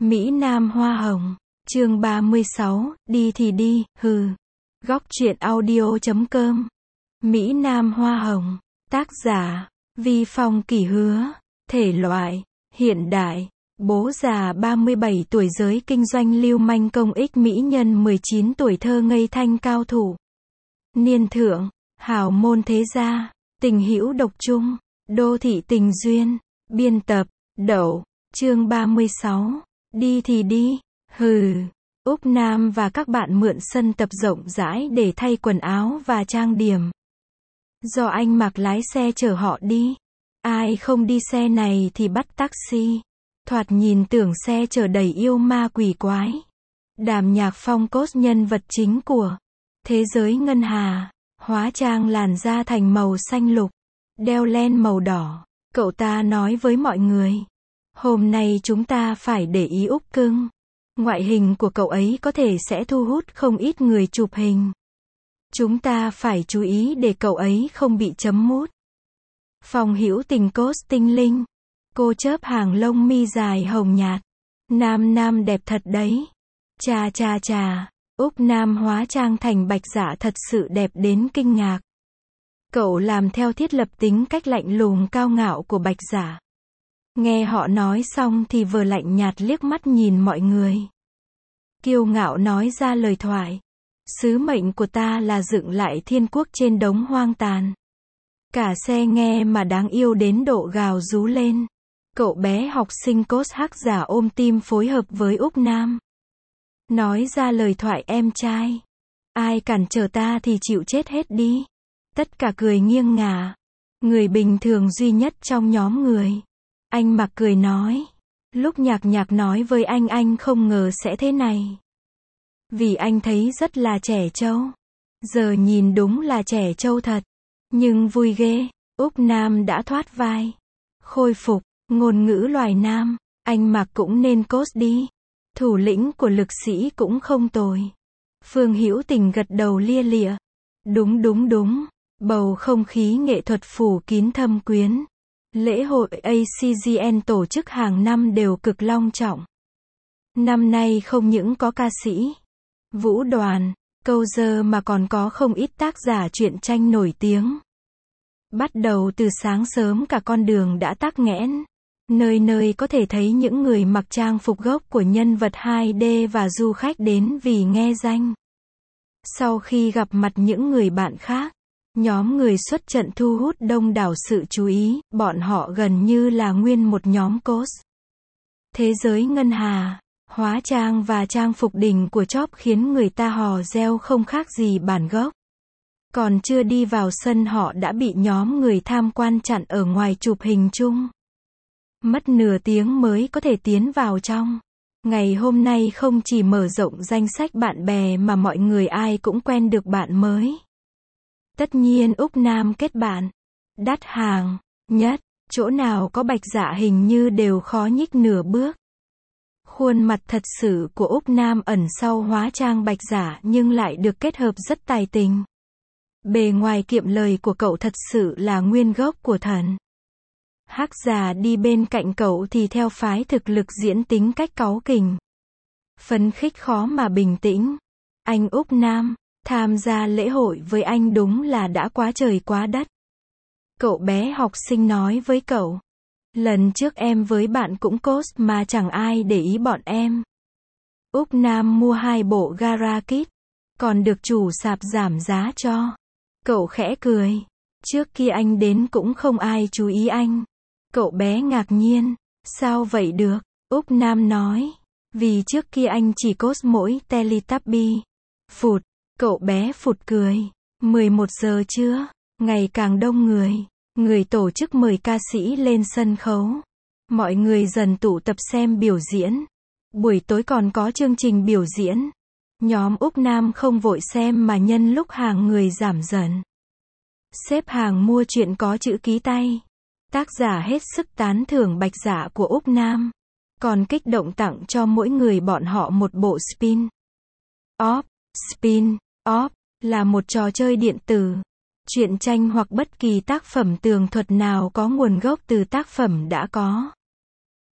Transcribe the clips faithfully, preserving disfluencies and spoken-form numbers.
Mỹ Nam Hoa Hồng. Chương ba mươi sáu, đi thì đi, hừ. Góc truyện audio chấm com. Mỹ Nam Hoa Hồng. Tác giả, Vi Phong Kỷ Hứa. Thể loại, hiện đại. Bố già ba mươi bảy tuổi giới kinh doanh lưu manh công ích mỹ nhân mười chín tuổi thơ ngây thanh cao thủ. Niên thượng, hào môn thế gia, tình hữu độc trung, đô thị tình duyên. Biên tập, Đậu. Chương ba mươi sáu. Đi thì đi, hừ. Úc Nam và các bạn mượn sân tập rộng rãi để thay quần áo và trang điểm. Do anh Mạc lái xe chở họ đi. Ai không đi xe này thì bắt taxi. Thoạt nhìn tưởng xe chở đầy yêu ma quỷ quái. Đàm Nhạc Phong cốt nhân vật chính của Thế giới Ngân Hà, hóa trang làn da thành màu xanh lục, đeo len màu đỏ. Cậu ta nói với mọi người, hôm nay chúng ta phải để ý Úc cưng. Ngoại hình của cậu ấy có thể sẽ thu hút không ít người chụp hình. Chúng ta phải chú ý để cậu ấy không bị chấm mút. Phong Hữu Tình cốt tinh linh. Cô chớp hàng lông mi dài hồng nhạt. Nam Nam đẹp thật đấy. Chà chà chà. Úc Nam hóa trang thành Bạch Dạ thật sự đẹp đến kinh ngạc. Cậu làm theo thiết lập tính cách lạnh lùng cao ngạo của Bạch Dạ. Nghe họ nói xong thì vừa lạnh nhạt liếc mắt nhìn mọi người. Kiêu ngạo nói ra lời thoại. Sứ mệnh của ta là dựng lại thiên quốc trên đống hoang tàn. Cả xe nghe mà đáng yêu đến độ gào rú lên. Cậu bé học sinh cốt hắc giả ôm tim phối hợp với Úc Nam. Nói ra lời thoại em trai. Ai cản trở ta thì chịu chết hết đi. Tất cả cười nghiêng ngả. Người bình thường duy nhất trong nhóm người. Anh Mặc cười nói. Lúc Nhạc Nhạc nói với anh anh không ngờ sẽ thế này. Vì anh thấy rất là trẻ trâu. Giờ nhìn đúng là trẻ trâu thật. Nhưng vui ghê. Úc Nam đã thoát vai. Khôi phục, ngôn ngữ loài nam. Anh Mặc cũng nên cốt đi. Thủ lĩnh của lực sĩ cũng không tồi. Phương Hữu Tình gật đầu lia lịa. Đúng đúng đúng. Bầu không khí nghệ thuật phủ kín thâm quyến. Lễ hội a xê giê en tổ chức hàng năm đều cực long trọng. Năm nay không những có ca sĩ, vũ đoàn, câu dơ mà còn có không ít tác giả truyện tranh nổi tiếng. Bắt đầu từ sáng sớm cả con đường đã tắc nghẽn. Nơi nơi có thể thấy những người mặc trang phục gốc của nhân vật hai D và du khách đến vì nghe danh. Sau khi gặp mặt những người bạn khác, nhóm người xuất trận thu hút đông đảo sự chú ý, bọn họ gần như là nguyên một nhóm cos. Thế giới Ngân Hà, hóa trang và trang phục đỉnh của chóp khiến người ta hò reo không khác gì bản gốc. Còn chưa đi vào sân họ đã bị nhóm người tham quan chặn ở ngoài chụp hình chung. Mất nửa tiếng mới có thể tiến vào trong. Ngày hôm nay không chỉ mở rộng danh sách bạn bè mà mọi người ai cũng quen được bạn mới. Tất nhiên Úc Nam kết bạn. Đắt hàng, nhất, chỗ nào có Bạch Dạ hình như đều khó nhích nửa bước. Khuôn mặt thật sự của Úc Nam ẩn sau hóa trang Bạch Dạ nhưng lại được kết hợp rất tài tình. Bề ngoài kiệm lời của cậu thật sự là nguyên gốc của thần. Hắc già đi bên cạnh cậu thì theo phái thực lực diễn tính cách cáu kỉnh. Phấn khích khó mà bình tĩnh. Anh Úc Nam, tham gia lễ hội với anh đúng là đã quá trời quá đất. Cậu bé học sinh nói với cậu. Lần trước em với bạn cũng cos mà chẳng ai để ý bọn em. Úc Nam mua hai bộ gara kit, còn được chủ sạp giảm giá cho. Cậu khẽ cười. Trước khi anh đến cũng không ai chú ý anh. Cậu bé ngạc nhiên. Sao vậy được? Úc Nam nói. Vì trước kia anh chỉ cos mỗi Teletubby. Phụt. Cậu bé phụt cười. mười một giờ trưa. Ngày càng đông người. Người tổ chức mời ca sĩ lên sân khấu. Mọi người dần tụ tập xem biểu diễn. Buổi tối còn có chương trình biểu diễn. Nhóm Úc Nam không vội xem mà nhân lúc hàng người giảm dần. Xếp hàng mua chuyện có chữ ký tay. Tác giả hết sức tán thưởng Bạch Dạ của Úc Nam. Còn kích động tặng cho mỗi người bọn họ một bộ spin off. Spin off là một trò chơi điện tử. Truyện tranh hoặc bất kỳ tác phẩm tường thuật nào có nguồn gốc từ tác phẩm đã có.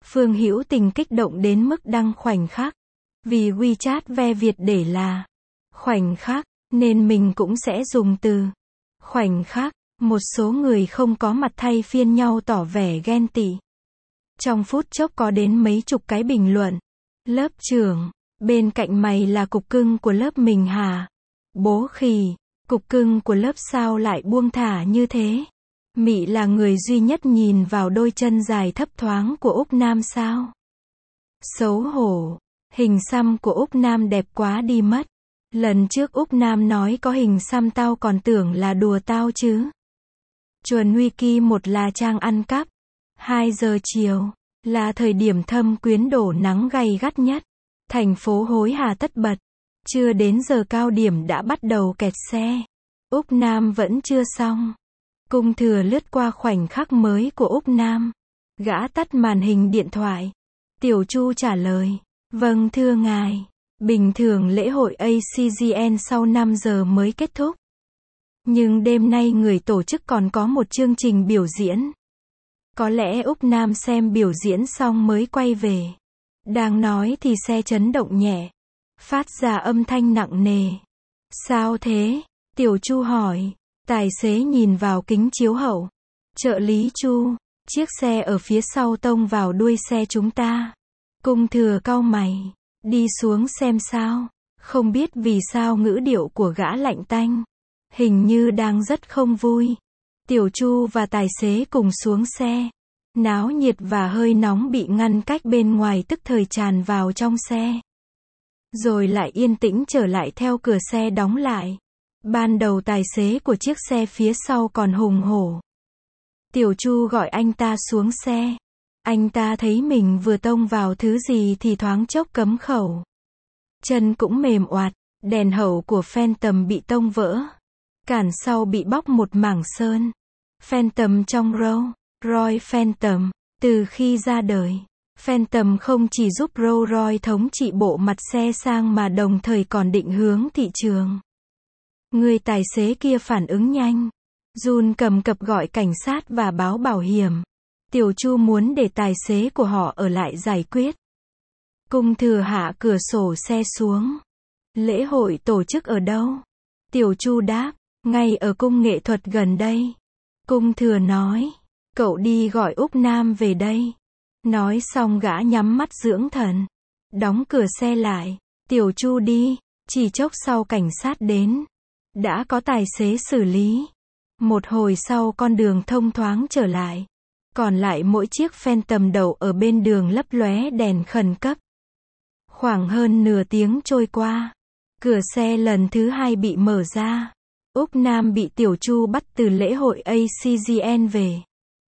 Phương Hữu Tình kích động đến mức đăng khoảnh khắc. Vì WeChat ve Việt để là khoảnh khắc, nên mình cũng sẽ dùng từ khoảnh khắc. Một số người không có mặt thay phiên nhau tỏ vẻ ghen tị. Trong phút chốc có đến mấy chục cái bình luận. Lớp trưởng, bên cạnh mày là cục cưng của lớp mình hả? Bố khỉ, cục cưng của lớp sao lại buông thả như thế? Mị là người duy nhất nhìn vào đôi chân dài thấp thoáng của Úc Nam sao? Xấu hổ, hình xăm của Úc Nam đẹp quá đi mất. Lần trước Úc Nam nói có hình xăm tao còn tưởng là đùa tao chứ. Chuẩn Wiki một là trang ăn cắp. hai giờ chiều, là thời điểm thâm quyến đổ nắng gay gắt nhất. Thành phố hối hả tất bật. Chưa đến giờ cao điểm đã bắt đầu kẹt xe. Úc Nam vẫn chưa xong. Cung Thừa lướt qua khoảnh khắc mới của Úc Nam. Gã tắt màn hình điện thoại. Tiểu Chu trả lời. Vâng thưa ngài. Bình thường lễ hội a xê giê en sau năm giờ mới kết thúc. Nhưng đêm nay người tổ chức còn có một chương trình biểu diễn. Có lẽ Úc Nam xem biểu diễn xong mới quay về. Đang nói thì xe chấn động nhẹ. Phát ra âm thanh nặng nề. Sao thế? Tiểu Chu hỏi. Tài xế nhìn vào kính chiếu hậu. Trợ lý Chu, chiếc xe ở phía sau tông vào đuôi xe chúng ta. Cung Thừa cau mày. Đi xuống xem sao. Không biết vì sao ngữ điệu của gã lạnh tanh. Hình như đang rất không vui. Tiểu Chu và tài xế cùng xuống xe. Náo nhiệt và hơi nóng bị ngăn cách bên ngoài tức thời tràn vào trong xe. Rồi lại yên tĩnh trở lại theo cửa xe đóng lại. Ban đầu tài xế của chiếc xe phía sau còn hùng hổ. Tiểu Chu gọi anh ta xuống xe. Anh ta thấy mình vừa tông vào thứ gì thì thoáng chốc cấm khẩu. Chân cũng mềm oạt, đèn hậu của Phantom bị tông vỡ. Cản sau bị bóc một mảng sơn. Phantom trong Rolls Royce Phantom, từ khi ra đời, Phantom không chỉ giúp Rolls Royce thống trị bộ mặt xe sang mà đồng thời còn định hướng thị trường. Người tài xế kia phản ứng nhanh. Run cầm cập gọi cảnh sát và báo bảo hiểm. Tiểu Chu muốn để tài xế của họ ở lại giải quyết. Cung Thừa hạ cửa sổ xe xuống. Lễ hội tổ chức ở đâu? Tiểu Chu đáp, ngay ở cung nghệ thuật gần đây. Cung Thừa nói, cậu đi gọi Úc Nam về đây. Nói xong gã nhắm mắt dưỡng thần. Đóng cửa xe lại. Tiểu Chu đi. Chỉ chốc sau cảnh sát đến. Đã có tài xế xử lý. Một hồi sau con đường thông thoáng trở lại. Còn lại mỗi chiếc Phantom đậu ở bên đường lấp lóe đèn khẩn cấp. Khoảng hơn nửa tiếng trôi qua. Cửa xe lần thứ hai bị mở ra. Úc Nam bị Tiểu Chu bắt từ lễ hội a xê giê en về.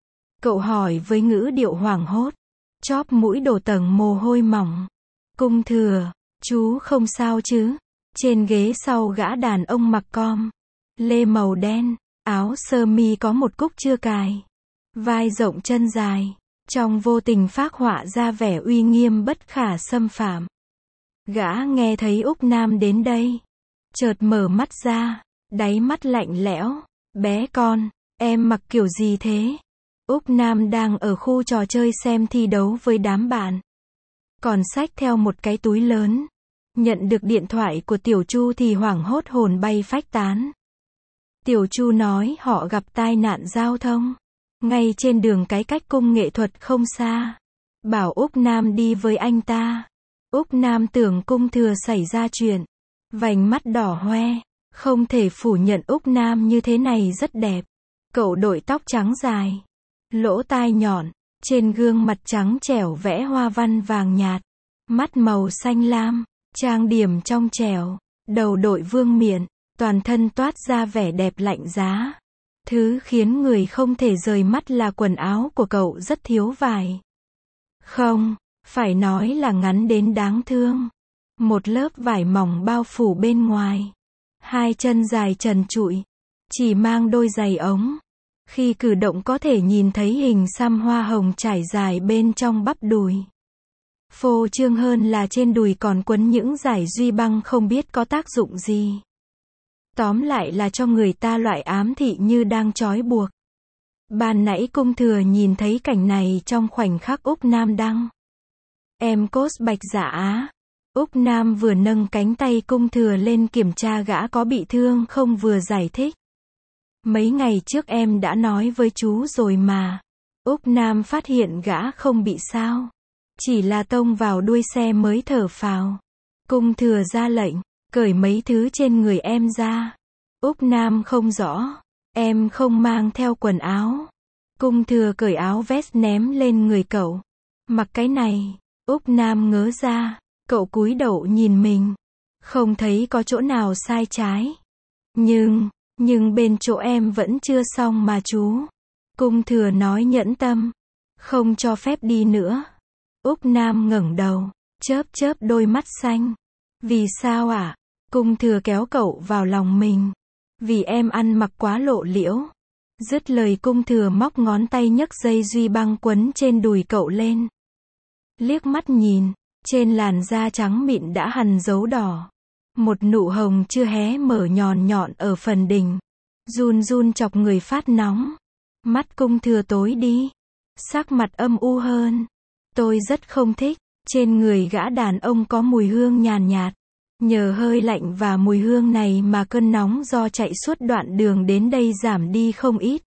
Cậu hỏi với ngữ điệu hoảng hốt. Chóp mũi đổ tầng mồ hôi mỏng. Cung Thừa, chú không sao chứ? Trên ghế sau gã đàn ông mặc com lê màu đen, áo sơ mi có một cúc chưa cài. Vai rộng chân dài. Trong vô tình phác họa ra vẻ uy nghiêm bất khả xâm phạm. Gã nghe thấy Úc Nam đến đây. Chợt mở mắt ra. Đáy mắt lạnh lẽo. Bé con, em mặc kiểu gì thế? Úc Nam đang ở khu trò chơi xem thi đấu với đám bạn. Còn xách theo một cái túi lớn. Nhận được điện thoại của Tiểu Chu thì hoảng hốt hồn bay phách tán. Tiểu Chu nói họ gặp tai nạn giao thông. Ngay trên đường cái cách cung nghệ thuật không xa. Bảo Úc Nam đi với anh ta. Úc Nam tưởng Cung Thừa xảy ra chuyện. Vành mắt đỏ hoe. Không thể phủ nhận Úc Nam như thế này rất đẹp. Cậu đội tóc trắng dài. Lỗ tai nhọn. Trên gương mặt trắng trẻo vẽ hoa văn vàng nhạt. Mắt màu xanh lam. Trang điểm trong trẻo. Đầu đội vương miện. Toàn thân toát ra vẻ đẹp lạnh giá. Thứ khiến người không thể rời mắt là quần áo của cậu rất thiếu vải. Không, phải nói là ngắn đến đáng thương. Một lớp vải mỏng bao phủ bên ngoài. Hai chân dài trần trụi. Chỉ mang đôi giày ống. Khi cử động có thể nhìn thấy hình xăm hoa hồng trải dài bên trong bắp đùi. Phô trương hơn là trên đùi còn quấn những dải duy băng không biết có tác dụng gì. Tóm lại là cho người ta loại ám thị như đang trói buộc. Ban nãy Cung Thừa nhìn thấy cảnh này trong khoảnh khắc Úc Nam đăng. Em cốt Bạch Dạ Á. Úc Nam vừa nâng cánh tay Cung Thừa lên kiểm tra gã có bị thương không vừa giải thích. Mấy ngày trước em đã nói với chú rồi mà. Úc Nam phát hiện gã không bị sao. Chỉ là tông vào đuôi xe mới thở phào. Cung Thừa ra lệnh, cởi mấy thứ trên người em ra. Úc Nam không rõ. Em không mang theo quần áo. Cung Thừa cởi áo vest ném lên người cậu. Mặc cái này. Úc Nam ngớ ra. Cậu cúi đầu nhìn mình. Không thấy có chỗ nào sai trái. Nhưng, nhưng bên chỗ em vẫn chưa xong mà chú. Cung Thừa nói nhẫn tâm. Không cho phép đi nữa. Úc Nam ngẩng đầu, chớp chớp đôi mắt xanh. Vì sao ạ? À? Cung Thừa kéo cậu vào lòng mình. Vì em ăn mặc quá lộ liễu. Dứt lời Cung Thừa móc ngón tay nhấc dây duy băng quấn trên đùi cậu lên. Liếc mắt nhìn, trên làn da trắng mịn đã hằn dấu đỏ. Một nụ hồng chưa hé mở nhọn nhọn ở phần đỉnh. Run run chọc người phát nóng. Mắt Cung Thừa tối đi. Sắc mặt âm u hơn. Tôi rất không thích. Trên người gã đàn ông có mùi hương nhàn nhạt. Nhờ hơi lạnh và mùi hương này mà cơn nóng do chạy suốt đoạn đường đến đây giảm đi không ít.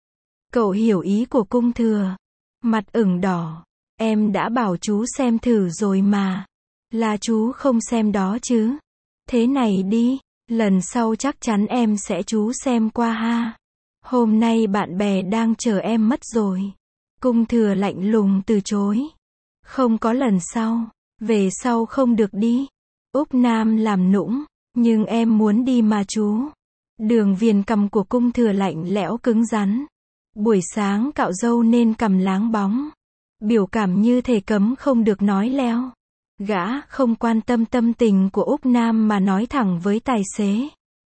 Cậu hiểu ý của Cung Thừa. Mặt ửng đỏ. Em đã bảo chú xem thử rồi mà. Là chú không xem đó chứ. Thế này đi. Lần sau chắc chắn em sẽ chú xem qua ha. Hôm nay bạn bè đang chờ em mất rồi. Cung Thừa lạnh lùng từ chối. Không có lần sau. Về sau không được đi. Úc Nam làm nũng. Nhưng em muốn đi mà chú. Đường viền cằm của Cung Thừa lạnh lẽo cứng rắn. Buổi sáng cạo râu nên cằm láng bóng. Biểu cảm như thể cấm không được nói leo. Gã không quan tâm tâm tình của Úc Nam mà nói thẳng với tài xế.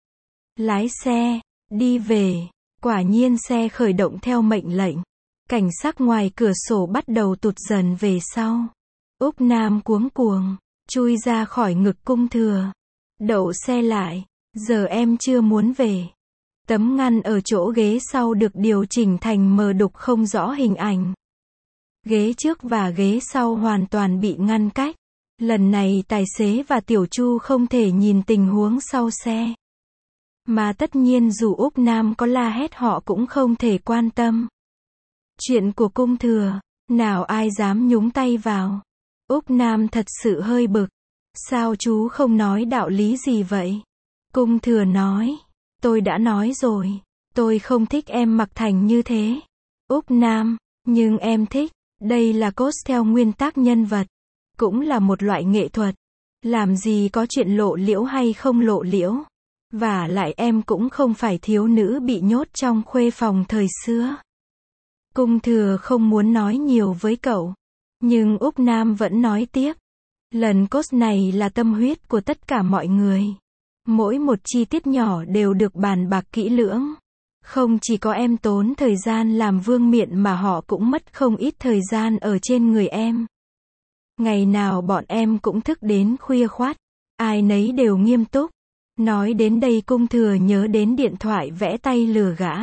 Lái xe, đi về. Quả nhiên xe khởi động theo mệnh lệnh. Cảnh sắc ngoài cửa sổ bắt đầu tụt dần về sau. Úc Nam cuống cuồng, chui ra khỏi ngực Cung Thừa. Đậu xe lại, giờ em chưa muốn về. Tấm ngăn ở chỗ ghế sau được điều chỉnh thành mờ đục không rõ hình ảnh. Ghế trước và ghế sau hoàn toàn bị ngăn cách. Lần này tài xế và Tiểu Chu không thể nhìn tình huống sau xe. Mà tất nhiên dù Úc Nam có la hét họ cũng không thể quan tâm. Chuyện của Cung Thừa, nào ai dám nhúng tay vào. Úc Nam thật sự hơi bực. Sao chú không nói đạo lý gì vậy? Cung Thừa nói. Tôi đã nói rồi. Tôi không thích em mặc thành như thế. Úc Nam. Nhưng em thích. Đây là cos theo nguyên tắc nhân vật. Cũng là một loại nghệ thuật. Làm gì có chuyện lộ liễu hay không lộ liễu. Và lại em cũng không phải thiếu nữ bị nhốt trong khuê phòng thời xưa. Cung Thừa không muốn nói nhiều với cậu. Nhưng Úc Nam vẫn nói tiếp. Lần cos này là tâm huyết của tất cả mọi người. Mỗi một chi tiết nhỏ đều được bàn bạc kỹ lưỡng. Không chỉ có em tốn thời gian làm vương miện mà họ cũng mất không ít thời gian ở trên người em. Ngày nào bọn em cũng thức đến khuya khoắt. Ai nấy đều nghiêm túc. Nói đến đây Cung Thừa nhớ đến điện thoại vẽ tay lừa gã.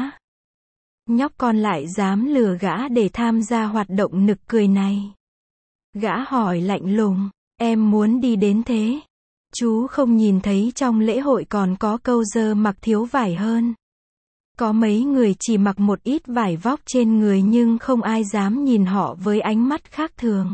Nhóc con lại dám lừa gã để tham gia hoạt động nực cười này. Gã hỏi lạnh lùng, em muốn đi đến thế? Chú không nhìn thấy trong lễ hội còn có câu dơ mặc thiếu vải hơn. Có mấy người chỉ mặc một ít vải vóc trên người nhưng không ai dám nhìn họ với ánh mắt khác thường.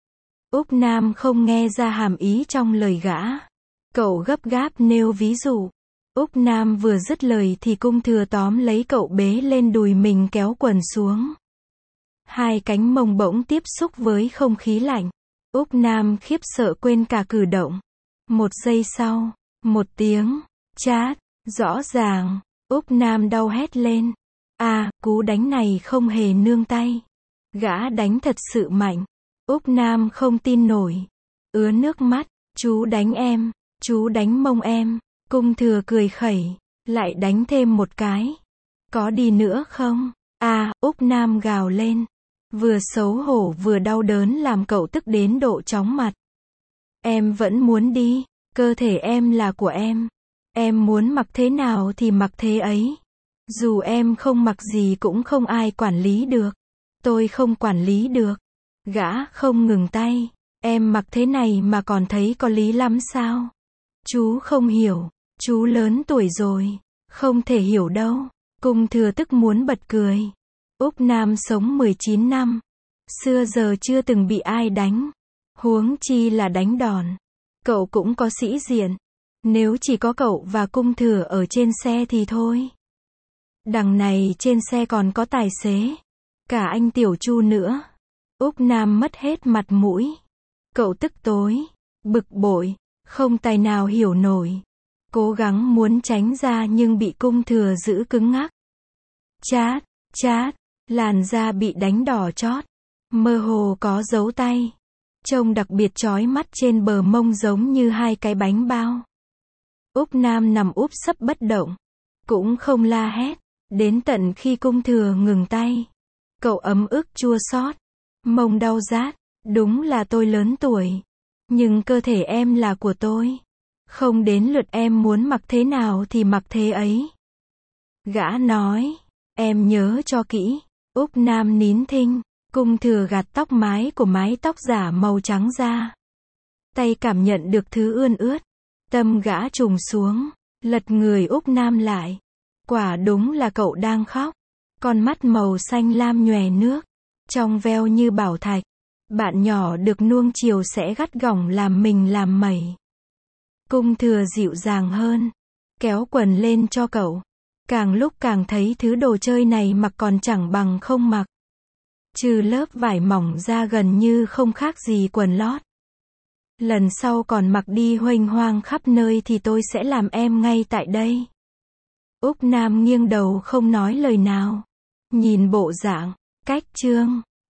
Úc Nam không nghe ra hàm ý trong lời gã. Cậu gấp gáp nêu ví dụ. Úc Nam vừa dứt lời thì Cung Thừa tóm lấy cậu bế lên đùi mình kéo quần xuống. Hai cánh mông bỗng tiếp xúc với không khí lạnh. Úc Nam khiếp sợ quên cả cử động. Một giây sau, một tiếng, chát, rõ ràng, Úc Nam đau hét lên. À, cú đánh này không hề nương tay. Gã đánh thật sự mạnh. Úc Nam không tin nổi. Ứa nước mắt, chú đánh em, chú đánh mông em. Cung Thừa cười khẩy, lại đánh thêm một cái. Có đi nữa không? À, Úc Nam gào lên. Vừa xấu hổ vừa đau đớn làm cậu tức đến độ chóng mặt. Em vẫn muốn đi, cơ thể em là của em. Em muốn mặc thế nào thì mặc thế ấy. Dù em không mặc gì cũng không ai quản lý được. Tôi không quản lý được. Gã không ngừng tay. Em mặc thế này mà còn thấy có lý lắm sao? Chú không hiểu. Chú lớn tuổi rồi. Không thể hiểu đâu. Cung Thừa tức muốn bật cười. Úc Nam sống mười chín năm. Xưa giờ chưa từng bị ai đánh. Huống chi là đánh đòn. Cậu cũng có sĩ diện. Nếu chỉ có cậu và Cung Thừa ở trên xe thì thôi. Đằng này trên xe còn có tài xế. Cả anh Tiểu Chu nữa. Úc Nam mất hết mặt mũi. Cậu tức tối. Bực bội. Không tài nào hiểu nổi. Cố gắng muốn tránh ra nhưng bị Cung Thừa giữ cứng ngắc. Chát, chát. Làn da bị đánh đỏ chót. Mơ hồ có dấu tay. Trông đặc biệt chói mắt trên bờ mông giống như hai cái bánh bao. Úc Nam nằm úp sấp bất động. Cũng không la hét. Đến tận khi Cung Thừa ngừng tay. Cậu ấm ức chua xót. Mông đau rát. Đúng là tôi lớn tuổi. Nhưng cơ thể em là của tôi. Không đến lượt em muốn mặc thế nào thì mặc thế ấy. Gã nói. Em nhớ cho kỹ. Úc Nam nín thinh. Cung Thừa gạt tóc mái của mái tóc giả màu trắng ra. Tay cảm nhận được thứ ươn ướt. Tâm gã trùng xuống. Lật người Úc Nam lại. Quả đúng là cậu đang khóc. Con mắt màu xanh lam nhòe nước. Trong veo như bảo thạch. Bạn nhỏ được nuông chiều sẽ gắt gỏng làm mình làm mẩy. Cung Thừa dịu dàng hơn. Kéo quần lên cho cậu. Càng lúc càng thấy thứ đồ chơi này mặc còn chẳng bằng không mặc. Trừ lớp vải mỏng ra gần như không khác gì quần lót. Lần sau còn mặc đi huênh hoang khắp nơi thì tôi sẽ làm em ngay tại đây. Úc Nam nghiêng đầu không nói lời nào. Nhìn bộ dạng, cách trương,